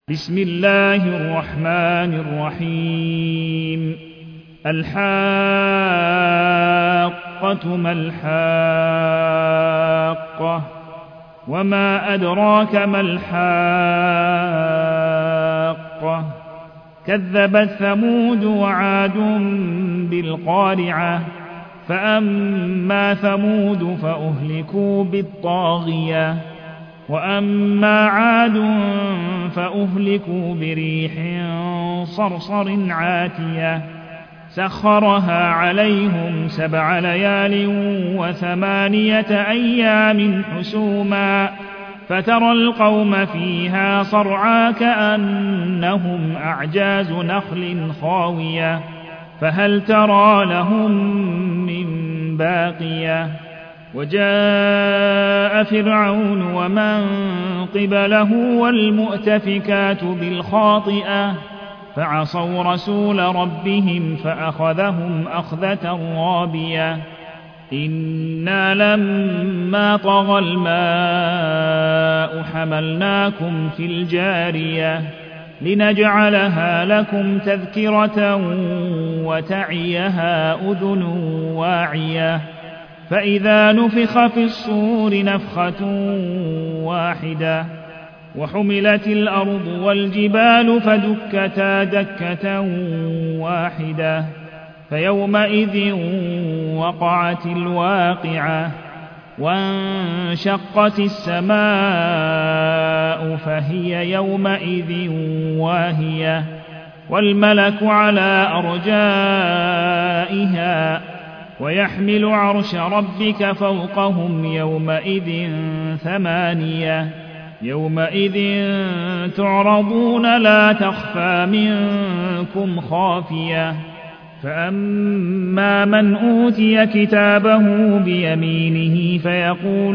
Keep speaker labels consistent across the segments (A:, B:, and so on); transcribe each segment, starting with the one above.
A: بسم الله الرحمن الرحيم. الحاقة ما الحاقة وما أدراك ما الحاقة كذبت ثمود وعاد بالقارعة فأما ثمود فأهلكوا بالطاغية وأما عاد فأهلكوا بريح صرصر عاتية سخرها عليهم 7 ليال و8 أيام حسوما فترى القوم فيها صرعى كأنهم أعجاز نخل خاوية فهل ترى لهم من باقية وجاء فرعون ومن قبله والمؤتفكات بالخاطئة فعصوا رسول ربهم فأخذهم أخذة رابية إنا لما طغى الماء حملناكم في الجارية لنجعلها لكم تذكرة وتعيها أذن واعية فإذا نفخ في الصور نفخة واحدة وحملت الأرض والجبال فدكتا دكة واحدة فيومئذ وقعت الواقعة وانشقت السماء فهي يومئذ واهية والملك على أرجائها ويحمل عرش ربك فوقهم يومئذ 8 يومئذ تعرضون لا تخفى منكم خافية فأما من أوتي كتابه بيمينه فيقول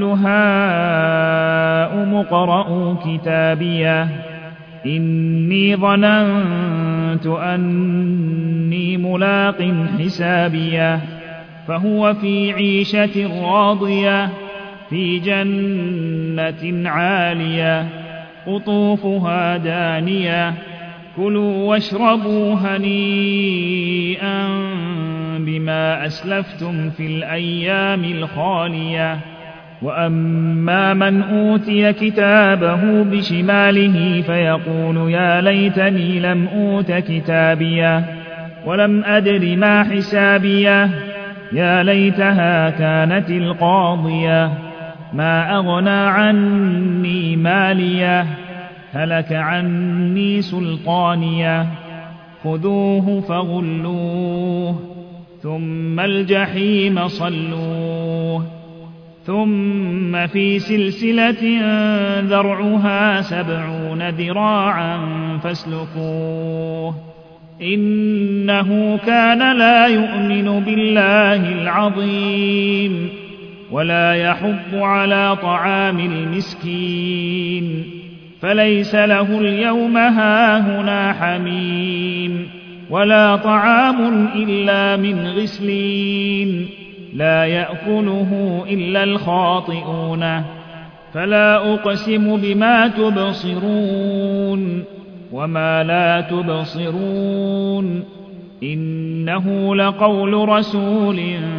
A: هاؤم اقرءوا كتابيه إني ظننت أني ملاق حسابيه فهو في عيشة راضية في جنة عالية قطوفها دانية كلوا واشربوا هنيئا بما أسلفتم في الأيام الخالية وأما من أوتي كتابه بشماله فيقول يا ليتني لم أوت كتابيه ولم أدر ما حسابيه يا ليتها كانت القاضية ما أغنى عني ماليه هلك عني سلطانيه خذوه فغلوه ثم الجحيم صلوه ثم في سلسلة ذرعها 70 ذراعا فاسلكوه إنه كان لا يؤمن بالله العظيم ولا يحض على طعام المسكين فليس له اليوم هاهنا حميم ولا طعام إلا من غسلين لا يأكله إلا الخاطئون فلا أقسم بما تبصرون وما لا تبصرون إنه لقول رسول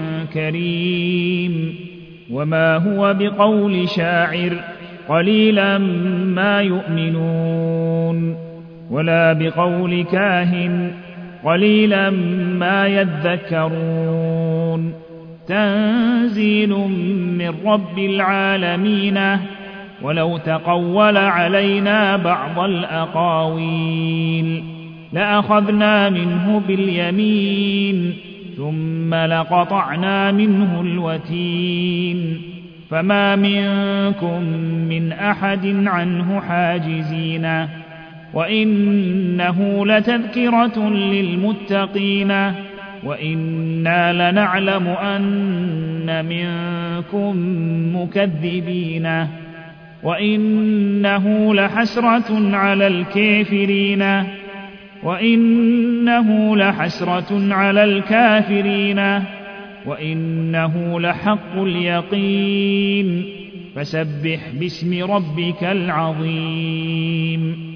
A: كريم وما هو بقول شاعر قليلا ما يؤمنون ولا بقول كاهن قليلا ما يذكرون تنزيل من رب العالمين ولو تقول علينا بعض الأقاويل لأخذنا منه باليمين ثم لقطعنا منه الوتين فما منكم من أحد عنه حاجزين وإنه لتذكرة للمتقين وإنا لنعلم أن منكم مكذبين وإنه لحسرة على الكافرين وإنه لحق اليقين فسبح باسم ربك العظيم